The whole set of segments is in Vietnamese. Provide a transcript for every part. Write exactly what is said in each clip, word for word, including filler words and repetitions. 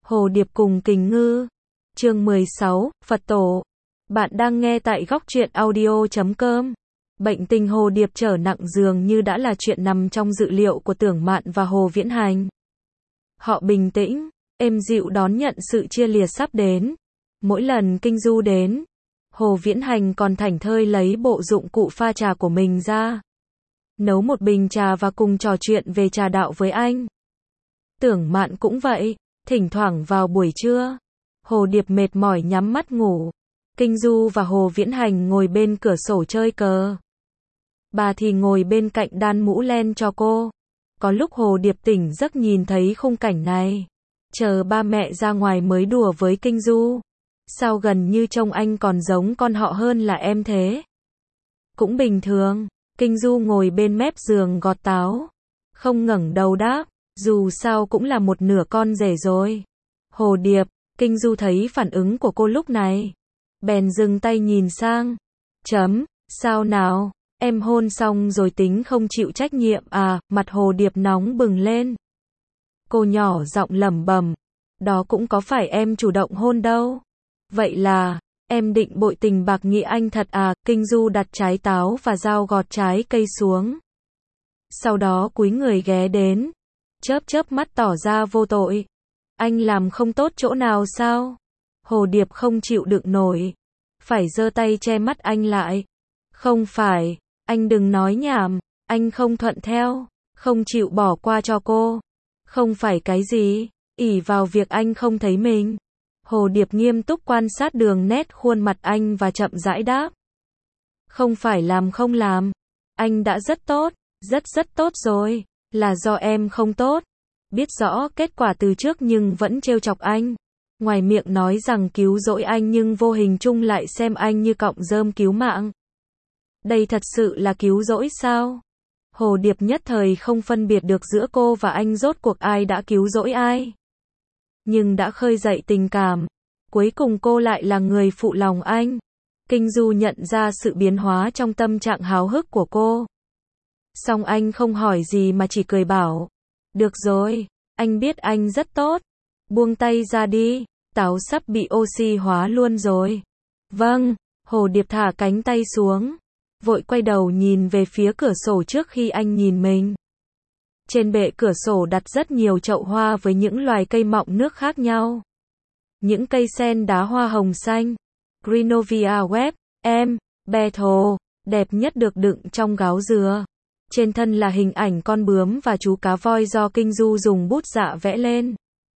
Hồ Điệp cùng Kình Ngư. Chương mười sáu, Phật Tổ. Bạn đang nghe tại góc truyện audio chấm com. Bệnh tình Hồ Điệp trở nặng dường như đã là chuyện nằm trong dự liệu của Tưởng Mạn và Hồ Viễn Hành. Họ bình tĩnh, êm dịu đón nhận sự chia lìa sắp đến. Mỗi lần Kinh Du đến, Hồ Viễn Hành còn thảnh thơi lấy bộ dụng cụ pha trà của mình ra, nấu một bình trà và cùng trò chuyện về trà đạo với anh. Tưởng Mạn cũng vậy, thỉnh thoảng vào buổi trưa, Hồ Điệp mệt mỏi nhắm mắt ngủ. Kinh Du và Hồ Viễn Hành ngồi bên cửa sổ chơi cờ. Bà thì ngồi bên cạnh đan mũ len cho cô. Có lúc Hồ Điệp tỉnh giấc nhìn thấy khung cảnh này. Chờ ba mẹ ra ngoài mới đùa với Kinh Du. Sao gần như trông anh còn giống con họ hơn là em thế? Cũng bình thường. Kinh Du ngồi bên mép giường gọt táo. Không ngẩng đầu đáp, dù sao cũng là một nửa con rể rồi. Hồ Điệp, Kinh Du thấy phản ứng của cô lúc này, bèn dừng tay nhìn sang. Chấm, sao nào, em hôn xong rồi tính không chịu trách nhiệm à? Mặt Hồ Điệp nóng bừng lên. Cô nhỏ giọng lẩm bẩm, đó cũng có phải em chủ động hôn đâu. Vậy là, em định bội tình bạc nghĩa anh thật à? Kinh Du đặt trái táo và dao gọt trái cây xuống. Sau đó cúi người ghé đến, chớp chớp mắt tỏ ra vô tội. Anh làm không tốt chỗ nào sao? Hồ Điệp không chịu đựng nổi, phải giơ tay che mắt anh lại. Không phải, anh đừng nói nhảm, anh không thuận theo, không chịu bỏ qua cho cô. Không phải cái gì, ỷ vào việc anh không thấy mình. Hồ Điệp nghiêm túc quan sát đường nét khuôn mặt anh và chậm rãi đáp. Không phải làm không làm, anh đã rất tốt, rất rất tốt rồi, là do em không tốt. Biết rõ kết quả từ trước nhưng vẫn trêu chọc anh. Ngoài miệng nói rằng cứu rỗi anh nhưng vô hình chung lại xem anh như cọng rơm cứu mạng. Đây thật sự là cứu rỗi sao? Hồ Điệp nhất thời không phân biệt được giữa cô và anh rốt cuộc ai đã cứu rỗi ai. Nhưng đã khơi dậy tình cảm, cuối cùng cô lại là người phụ lòng anh. Kinh Du nhận ra sự biến hóa trong tâm trạng háo hức của cô. Song anh không hỏi gì mà chỉ cười bảo. Được rồi, anh biết anh rất tốt. Buông tay ra đi, táo sắp bị oxy hóa luôn rồi. Vâng, Hồ Điệp thả cánh tay xuống, vội quay đầu nhìn về phía cửa sổ trước khi anh nhìn mình. Trên bệ cửa sổ đặt rất nhiều chậu hoa với những loài cây mọng nước khác nhau. Những cây sen đá hoa hồng xanh, Greenovia web, em, Beetle, đẹp nhất được đựng trong gáo dừa. Trên thân là hình ảnh con bướm và chú cá voi do Kinh Du dùng bút dạ vẽ lên.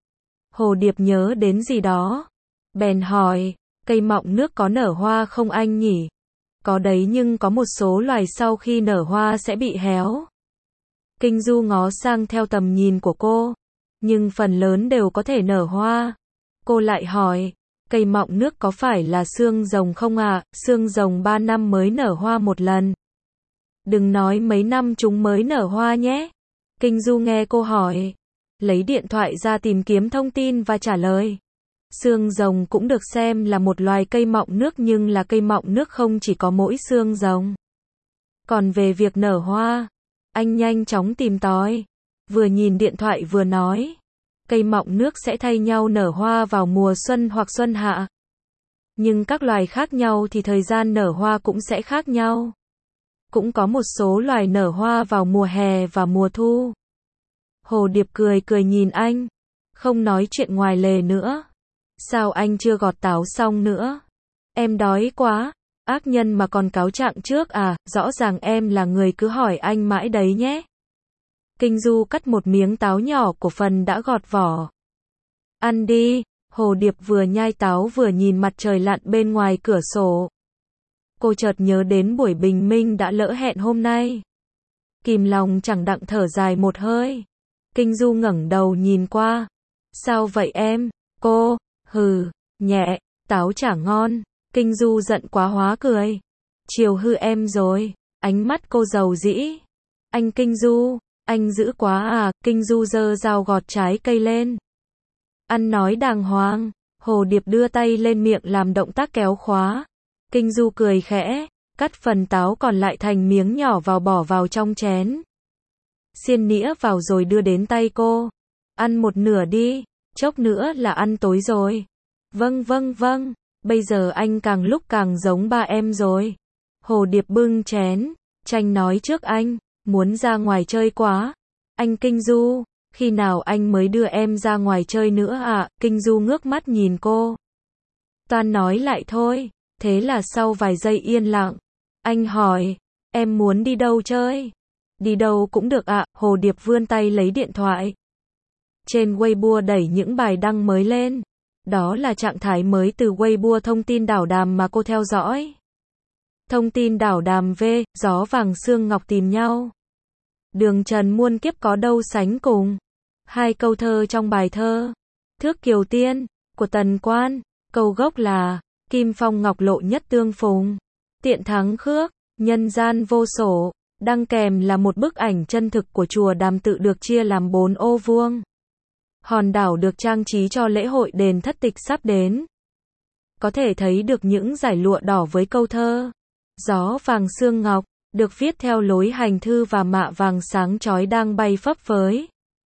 Hồ Điệp nhớ đến gì đó, bèn hỏi, cây mọng nước có nở hoa không anh nhỉ? Có đấy, nhưng có một số loài sau khi nở hoa sẽ bị héo. Kinh Du ngó sang theo tầm nhìn của cô, nhưng phần lớn đều có thể nở hoa. Cô lại hỏi, cây mọng nước có phải là xương rồng không ạ? À? Xương rồng ba năm mới nở hoa một lần. Đừng nói mấy năm chúng mới nở hoa nhé. Kinh Du nghe cô hỏi, lấy điện thoại ra tìm kiếm thông tin và trả lời. Xương rồng cũng được xem là một loài cây mọng nước, nhưng là cây mọng nước không chỉ có mỗi xương rồng. Còn về việc nở hoa, anh nhanh chóng tìm tòi, vừa nhìn điện thoại vừa nói, cây mọng nước sẽ thay nhau nở hoa vào mùa xuân hoặc xuân hạ. Nhưng các loài khác nhau thì thời gian nở hoa cũng sẽ khác nhau. Cũng có một số loài nở hoa vào mùa hè và mùa thu. Hồ Điệp cười cười nhìn anh, không nói chuyện ngoài lề nữa. Sao anh chưa gọt táo xong nữa? Em đói quá. Ác nhân mà còn cáo trạng trước à? Rõ ràng em là người cứ hỏi anh mãi đấy nhé. Kinh Du cắt một miếng táo nhỏ của phần đã gọt vỏ. Ăn đi. Hồ Điệp vừa nhai táo vừa nhìn mặt trời lặn bên ngoài cửa sổ. Cô chợt nhớ đến buổi bình minh đã lỡ hẹn hôm nay. Kìm lòng chẳng đặng thở dài một hơi. Kinh Du ngẩng đầu nhìn qua. Sao vậy em? Cô, hừ, nhẹ, táo chả ngon. Kinh Du giận quá hóa cười. Chiều hư em rồi. Ánh mắt cô dầu dĩ. Anh Kinh Du, anh dữ quá à? Kinh Du giơ dao gọt trái cây lên. Ăn nói đàng hoàng. Hồ Điệp đưa tay lên miệng làm động tác kéo khóa. Kinh Du cười khẽ, cắt phần táo còn lại thành miếng nhỏ vào bỏ vào trong chén. Xiên nĩa vào rồi đưa đến tay cô. Ăn một nửa đi. chốc nữa là ăn tối rồi. Vâng vâng vâng, bây giờ anh càng lúc càng giống ba em rồi. Hồ Điệp bưng chén, chanh nói trước anh, muốn ra ngoài chơi quá. Anh Kinh Du, khi nào anh mới đưa em ra ngoài chơi nữa ạ? À? Kinh Du ngước mắt nhìn cô. Toan nói lại thôi, thế là sau vài giây yên lặng, anh hỏi, em muốn đi đâu chơi? Đi đâu cũng được ạ, à? Hồ Điệp vươn tay lấy điện thoại. Trên Weibo đẩy những bài đăng mới lên. Đó là trạng thái mới từ Weibo thông tin đảo đàm mà cô theo dõi. Thông tin đảo đàm V, gió vàng sương ngọc tìm nhau. Đường trần muôn kiếp có đâu sánh cùng. Hai câu thơ trong bài thơ. Thước kiều tiên, của Tần Quan. Câu gốc là, kim phong ngọc lộ nhất tương phùng. Tiện thắng khước, nhân gian vô sổ. Đăng kèm là một bức ảnh chân thực của chùa Đàm Tự được chia làm bốn ô vuông. Hòn đảo được trang trí cho lễ hội đền thất tịch sắp đến. Có thể thấy được những dải lụa đỏ với câu thơ. Gió vàng sương ngọc, được viết theo lối hành thư và mạ vàng sáng chói đang bay phấp phới.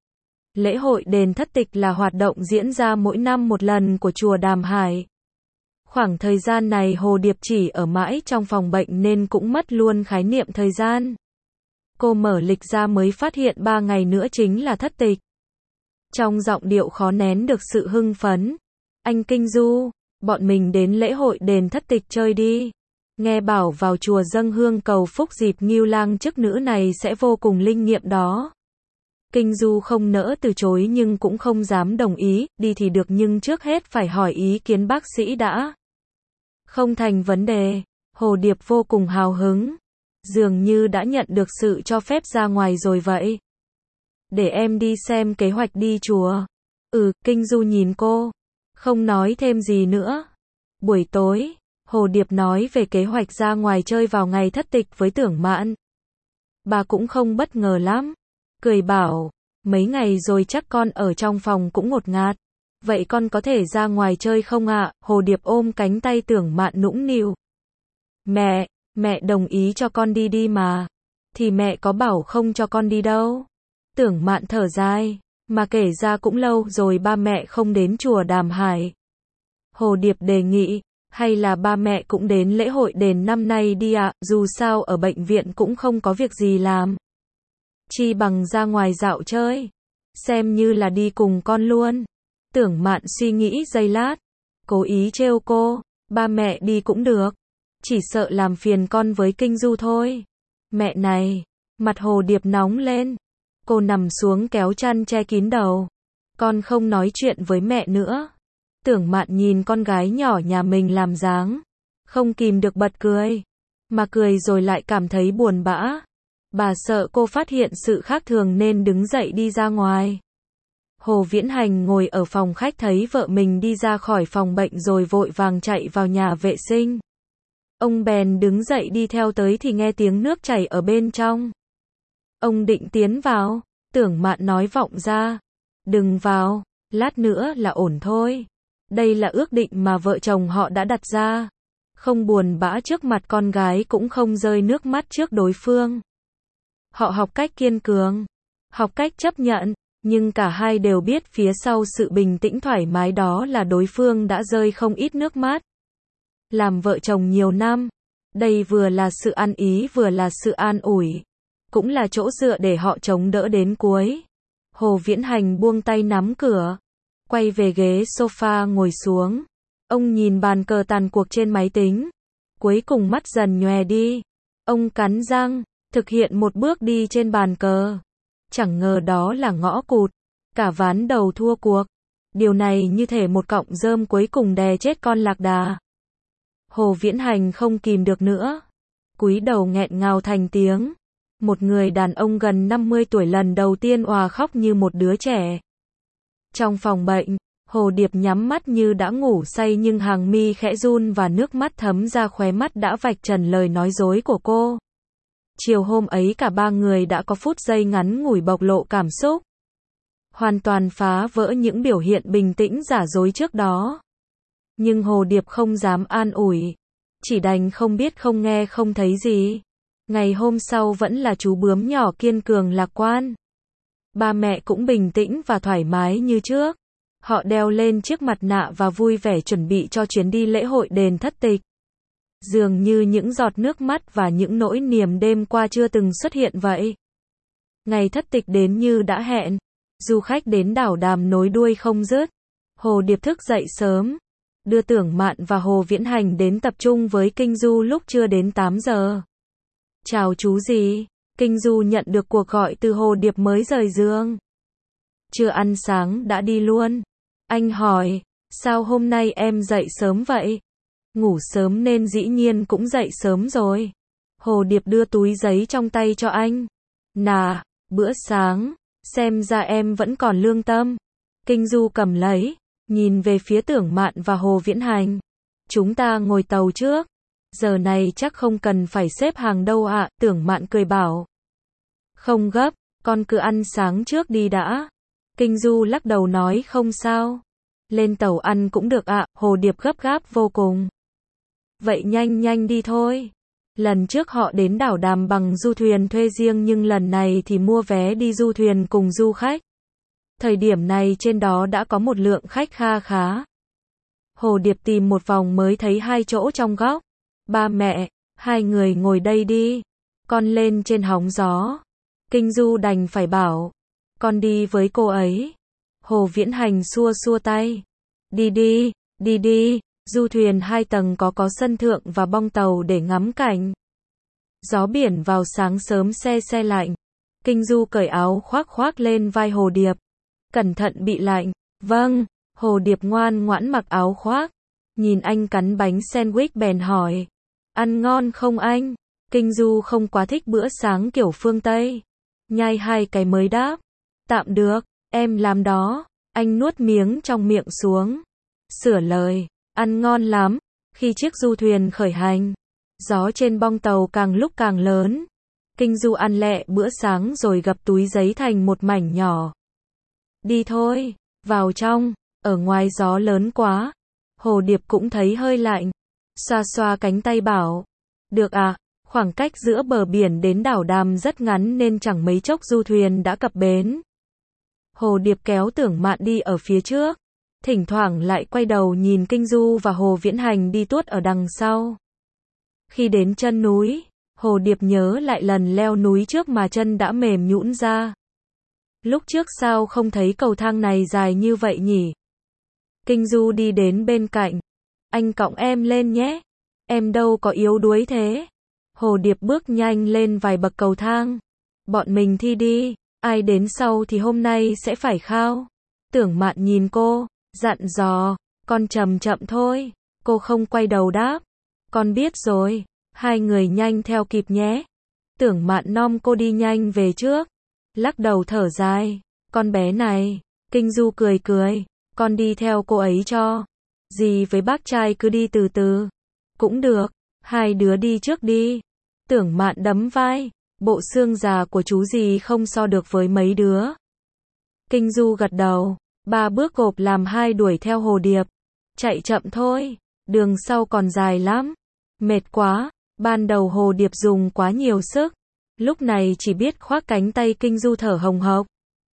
Lễ hội đền thất tịch là hoạt động diễn ra mỗi năm một lần của chùa Đàm Hải. Khoảng thời gian này Hồ Điệp chỉ ở mãi trong phòng bệnh nên cũng mất luôn khái niệm thời gian. Cô mở lịch ra mới phát hiện ba ngày nữa chính là thất tịch. Trong giọng điệu khó nén được sự hưng phấn. Anh Kinh Du, bọn mình đến lễ hội đền thất tịch chơi đi. Nghe bảo vào chùa dâng hương cầu phúc dịp Ngưu Lang chức nữ này sẽ vô cùng linh nghiệm đó. Kinh Du không nỡ từ chối nhưng cũng không dám đồng ý, đi thì được nhưng trước hết phải hỏi ý kiến bác sĩ đã. Không thành vấn đề, Hồ Điệp vô cùng hào hứng. Dường như đã nhận được sự cho phép ra ngoài rồi vậy. Để em đi xem kế hoạch đi chùa. Ừ, Kinh Du nhìn cô. Không nói thêm gì nữa. Buổi tối, Hồ Điệp nói về kế hoạch ra ngoài chơi vào ngày thất tịch với Tưởng Mạn. Bà cũng không bất ngờ lắm. Cười bảo, mấy ngày rồi chắc con ở trong phòng cũng ngột ngạt. Vậy con có thể ra ngoài chơi không ạ? À? Hồ Điệp ôm cánh tay Tưởng Mạn nũng nịu. Mẹ, mẹ đồng ý cho con đi đi mà. Thì mẹ có bảo không cho con đi đâu. Tưởng Mạn thở dài, mà kể ra cũng lâu rồi ba mẹ không đến chùa Đàm Hải. Hồ Điệp đề nghị, hay là ba mẹ cũng đến lễ hội đền năm nay đi ạ, à? Dù sao ở bệnh viện cũng không có việc gì làm. Chi bằng ra ngoài dạo chơi, xem như là đi cùng con luôn. Tưởng Mạn suy nghĩ giây lát, cố ý trêu cô, ba mẹ đi cũng được, chỉ sợ làm phiền con với Kinh Du thôi. Mẹ này, mặt Hồ Điệp nóng lên, cô nằm xuống kéo chăn che kín đầu. Con không nói chuyện với mẹ nữa. Tưởng Mạn nhìn con gái nhỏ nhà mình làm dáng, không kìm được bật cười, mà cười rồi lại cảm thấy buồn bã. Bà sợ cô phát hiện sự khác thường nên đứng dậy đi ra ngoài. Hồ Viễn Hành ngồi ở phòng khách thấy vợ mình đi ra khỏi phòng bệnh rồi vội vàng chạy vào nhà vệ sinh. Ông bèn đứng dậy đi theo tới thì nghe tiếng nước chảy ở bên trong. Ông định tiến vào, Tưởng Mạn nói vọng ra. Đừng vào, lát nữa là ổn thôi. Đây là ước định mà vợ chồng họ đã đặt ra. Không buồn bã trước mặt con gái cũng không rơi nước mắt trước đối phương. Họ học cách kiên cường, học cách chấp nhận, nhưng cả hai đều biết phía sau sự bình tĩnh thoải mái đó là đối phương đã rơi không ít nước mắt. Làm vợ chồng nhiều năm, đây vừa là sự ăn ý vừa là sự an ủi, cũng là chỗ dựa để họ chống đỡ đến cuối. Hồ Viễn Hành buông tay nắm cửa, quay về ghế sofa ngồi xuống. Ông nhìn bàn cờ tàn cuộc trên máy tính, cuối cùng mắt dần nhòe đi. Ông cắn răng, thực hiện một bước đi trên bàn cờ. Chẳng ngờ đó là ngõ cụt, cả ván đầu thua cuộc. Điều này như thể một cọng rơm cuối cùng đè chết con lạc đà. Hồ Viễn Hành không kìm được nữa, cúi đầu nghẹn ngào thành tiếng. Một người đàn ông gần năm mươi tuổi lần đầu tiên òa khóc như một đứa trẻ. Trong phòng bệnh, Hồ Điệp nhắm mắt như đã ngủ say nhưng hàng mi khẽ run và nước mắt thấm ra khóe mắt đã vạch trần lời nói dối của cô. Chiều hôm ấy cả ba người đã có phút giây ngắn ngủi bộc lộ cảm xúc. Hoàn toàn phá vỡ những biểu hiện bình tĩnh giả dối trước đó. Nhưng Hồ Điệp không dám an ủi. Chỉ đành không biết không nghe không thấy gì. Ngày hôm sau vẫn là chú bướm nhỏ kiên cường lạc quan. Ba mẹ cũng bình tĩnh và thoải mái như trước. Họ đeo lên chiếc mặt nạ và vui vẻ chuẩn bị cho chuyến đi lễ hội đền thất tịch. Dường như những giọt nước mắt và những nỗi niềm đêm qua chưa từng xuất hiện vậy. Ngày thất tịch đến như đã hẹn. Du khách đến đảo Đàm nối đuôi không dứt. Hồ Điệp thức dậy sớm, đưa Tưởng Mạn và Hồ Viễn Hành đến tập trung với Kinh Du lúc chưa đến tám giờ. Chào chú gì? Kinh Du nhận được cuộc gọi từ Hồ Điệp mới rời giường. Chưa ăn sáng đã đi luôn. Anh hỏi, sao hôm nay em dậy sớm vậy? Ngủ sớm nên dĩ nhiên cũng dậy sớm rồi. Hồ Điệp đưa túi giấy trong tay cho anh. Nà, bữa sáng, xem ra em vẫn còn lương tâm. Kinh Du cầm lấy, nhìn về phía Tưởng Mạn và Hồ Viễn Hành. Chúng ta ngồi tàu trước. Giờ này chắc không cần phải xếp hàng đâu ạ, Tưởng Mạn cười bảo. Không gấp, con cứ ăn sáng trước đi đã. Kinh Du lắc đầu nói không sao. Lên tàu ăn cũng được ạ, Hồ Điệp gấp gáp vô cùng. Vậy nhanh nhanh đi thôi. Lần trước họ đến đảo Đàm bằng du thuyền thuê riêng nhưng lần này thì mua vé đi du thuyền cùng du khách. Thời điểm này trên đó đã có một lượng khách kha khá. Hồ Điệp tìm một vòng mới thấy hai chỗ trong góc. Ba mẹ, hai người ngồi đây đi. Con lên trên hóng gió. Kinh Du đành phải bảo. Con đi với cô ấy. Hồ Viễn Hành xua xua tay. Đi đi, đi đi. Du thuyền hai tầng có có sân thượng và bong tàu để ngắm cảnh. Gió biển vào sáng sớm se se lạnh. Kinh Du cởi áo khoác khoác lên vai Hồ Điệp. Cẩn thận bị lạnh. Vâng, Hồ Điệp ngoan ngoãn mặc áo khoác. Nhìn anh cắn bánh sandwich bèn hỏi. Ăn ngon không anh? Kinh Du không quá thích bữa sáng kiểu phương Tây. Nhai hai cái mới đáp. Tạm được, em làm đó. Anh nuốt miếng trong miệng xuống. Sửa lời. Ăn ngon lắm. Khi chiếc du thuyền khởi hành, gió trên bong tàu càng lúc càng lớn. Kinh Du ăn lẹ bữa sáng rồi gập túi giấy thành một mảnh nhỏ. Đi thôi, vào trong, ở ngoài gió lớn quá. Hồ Điệp cũng thấy hơi lạnh. Xoa xoa cánh tay bảo. Được à, khoảng cách giữa bờ biển đến đảo Đàm rất ngắn nên chẳng mấy chốc du thuyền đã cập bến. Hồ Điệp kéo Tưởng Mạn đi ở phía trước. Thỉnh thoảng lại quay đầu nhìn Kinh Du và Hồ Viễn Hành đi tuốt ở đằng sau. Khi đến chân núi, Hồ Điệp nhớ lại lần leo núi trước mà chân đã mềm nhũn ra. Lúc trước sao không thấy cầu thang này dài như vậy nhỉ? Kinh Du đi đến bên cạnh. Anh cõng em lên nhé. Em đâu có yếu đuối thế. Hồ Điệp bước nhanh lên vài bậc cầu thang. Bọn mình thi đi, ai đến sau thì hôm nay sẽ phải khao. Tưởng Mạn nhìn cô, dặn dò, con chậm chậm thôi. Cô không quay đầu đáp. Con biết rồi, hai người nhanh theo kịp nhé. Tưởng Mạn nom cô đi nhanh về trước. Lắc đầu thở dài, con bé này. Kinh Du cười cười, con đi theo cô ấy cho. Dì với bác trai cứ đi từ từ. Cũng được, hai đứa đi trước đi. Tưởng Mạn đấm vai, bộ xương già của chú dì không so được với mấy đứa. Kinh Du gật đầu, ba bước gộp làm hai đuổi theo Hồ Điệp. Chạy chậm thôi, đường sau còn dài lắm. Mệt quá, ban đầu Hồ Điệp dùng quá nhiều sức. Lúc này chỉ biết khoác cánh tay Kinh Du thở hồng hộc.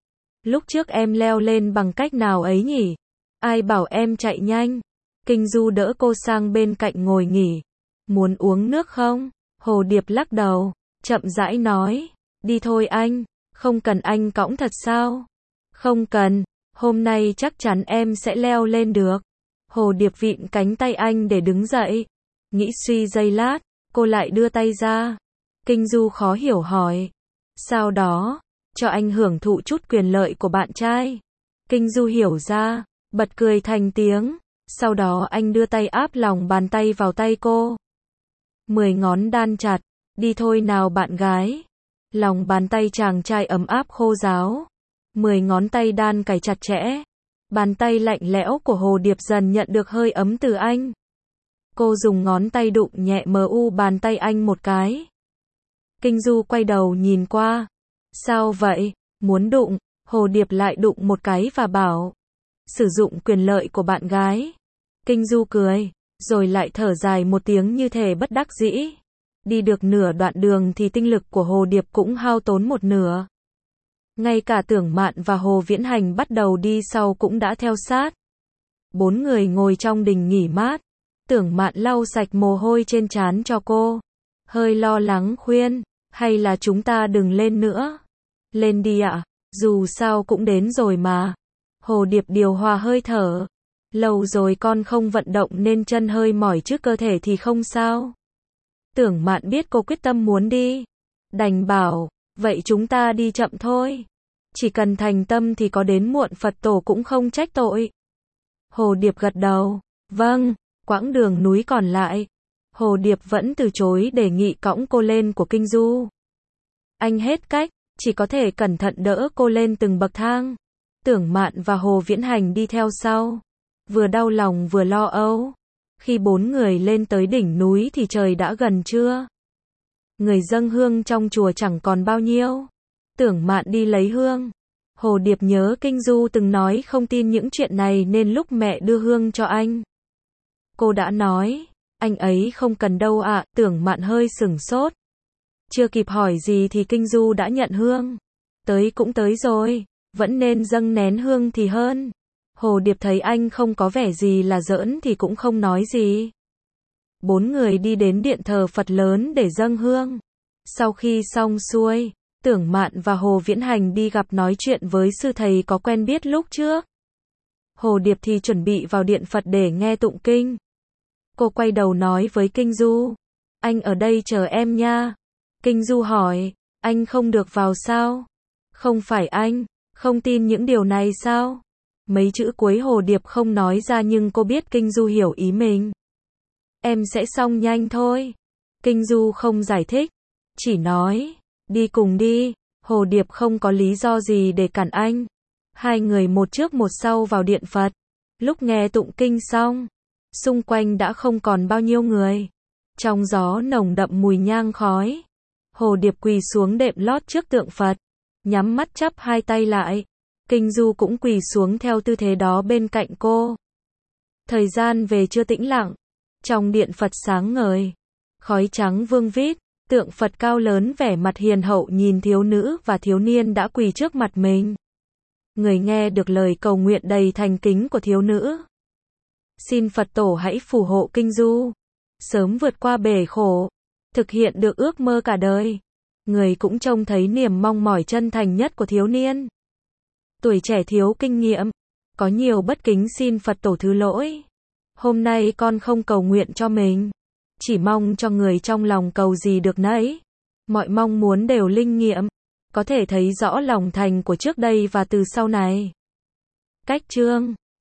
Lúc trước em leo lên bằng cách nào ấy nhỉ? Ai bảo em chạy nhanh? Kinh Du đỡ cô sang bên cạnh ngồi nghỉ. Muốn uống nước không? Hồ Điệp lắc đầu, chậm rãi nói. Đi thôi anh, không cần anh cõng thật sao? Không cần, hôm nay chắc chắn em sẽ leo lên được. Hồ Điệp vịn cánh tay anh để đứng dậy. Nghĩ suy giây lát, cô lại đưa tay ra. Kinh Du khó hiểu hỏi. Sao đó? Cho anh hưởng thụ chút quyền lợi của bạn trai. Kinh Du hiểu ra, bật cười thành tiếng. Sau đó anh đưa tay áp lòng bàn tay vào tay cô. Mười ngón đan chặt. Đi thôi nào bạn gái. Lòng bàn tay chàng trai ấm áp khô ráo. Mười ngón tay đan cài chặt chẽ. Bàn tay lạnh lẽo của Hồ Điệp dần nhận được hơi ấm từ anh. Cô dùng ngón tay đụng nhẹ mờ u bàn tay anh một cái. Kinh Du quay đầu nhìn qua. Sao vậy? Muốn đụng? Hồ Điệp lại đụng một cái và bảo. Sử dụng quyền lợi của bạn gái. Kinh Du cười, rồi lại thở dài một tiếng như thể bất đắc dĩ. Đi được nửa đoạn đường thì tinh lực của Hồ Điệp cũng hao tốn một nửa. Ngay cả Tưởng Mạn và Hồ Viễn Hành bắt đầu đi sau cũng đã theo sát. Bốn người ngồi trong đình nghỉ mát. Tưởng Mạn lau sạch mồ hôi trên trán cho cô. Hơi lo lắng khuyên, hay là chúng ta đừng lên nữa. Lên đi ạ, dù sao cũng đến rồi mà. Hồ Điệp điều hòa hơi thở. Lâu rồi con không vận động nên chân hơi mỏi chứ cơ thể thì không sao. Tưởng Mạn biết cô quyết tâm muốn đi. Đành bảo, vậy chúng ta đi chậm thôi. Chỉ cần thành tâm thì có đến muộn Phật tổ cũng không trách tội. Hồ Điệp gật đầu, vâng, quãng đường núi còn lại. Hồ Điệp vẫn từ chối đề nghị cõng cô lên của Kinh Du. Anh hết cách, chỉ có thể cẩn thận đỡ cô lên từng bậc thang. Tưởng Mạn và Hồ Viễn Hành đi theo sau. Vừa đau lòng vừa lo âu. Khi bốn người lên tới đỉnh núi thì trời đã gần trưa. Người dâng hương trong chùa chẳng còn bao nhiêu. Tưởng Mạn đi lấy hương. Hồ Điệp nhớ Kinh Du từng nói không tin những chuyện này nên lúc mẹ đưa hương cho anh, cô đã nói, anh ấy không cần đâu ạ. À. Tưởng Mạn hơi sửng sốt. Chưa kịp hỏi gì thì Kinh Du đã nhận hương. Tới cũng tới rồi, vẫn nên dâng nén hương thì hơn. Hồ Điệp thấy anh không có vẻ gì là giỡn thì cũng không nói gì. Bốn người đi đến điện thờ Phật lớn để dâng hương. Sau khi xong xuôi, Tưởng Mạn và Hồ Viễn Hành đi gặp nói chuyện với sư thầy có quen biết lúc trước. Hồ Điệp thì chuẩn bị vào điện Phật để nghe tụng kinh. Cô quay đầu nói với Kinh Du, anh ở đây chờ em nha. Kinh Du hỏi, anh không được vào sao? Không phải anh không tin những điều này sao? Mấy chữ cuối Hồ Điệp không nói ra nhưng cô biết Kinh Du hiểu ý mình. Em sẽ xong nhanh thôi. Kinh Du không giải thích, chỉ nói, đi cùng đi. Hồ Điệp không có lý do gì để cản anh. Hai người một trước một sau vào điện Phật. Lúc nghe tụng kinh xong, xung quanh đã không còn bao nhiêu người. Trong gió nồng đậm mùi nhang khói. Hồ Điệp quỳ xuống đệm lót trước tượng Phật, nhắm mắt chắp hai tay lại. Kinh Du cũng quỳ xuống theo tư thế đó bên cạnh cô. Thời gian về chưa tĩnh lặng. Trong điện Phật sáng ngời, khói trắng vương vít, tượng Phật cao lớn vẻ mặt hiền hậu nhìn thiếu nữ và thiếu niên đã quỳ trước mặt mình. Người nghe được lời cầu nguyện đầy thành kính của thiếu nữ. Xin Phật tổ hãy phù hộ Kinh Du, sớm vượt qua bể khổ, thực hiện được ước mơ cả đời. Người cũng trông thấy niềm mong mỏi chân thành nhất của thiếu niên. Tuổi trẻ thiếu kinh nghiệm, có nhiều bất kính xin Phật tổ thứ lỗi. Hôm nay con không cầu nguyện cho mình, chỉ mong cho người trong lòng cầu gì được nấy. Mọi mong muốn đều linh nghiệm, có thể thấy rõ lòng thành của trước đây và từ sau này. Cách chương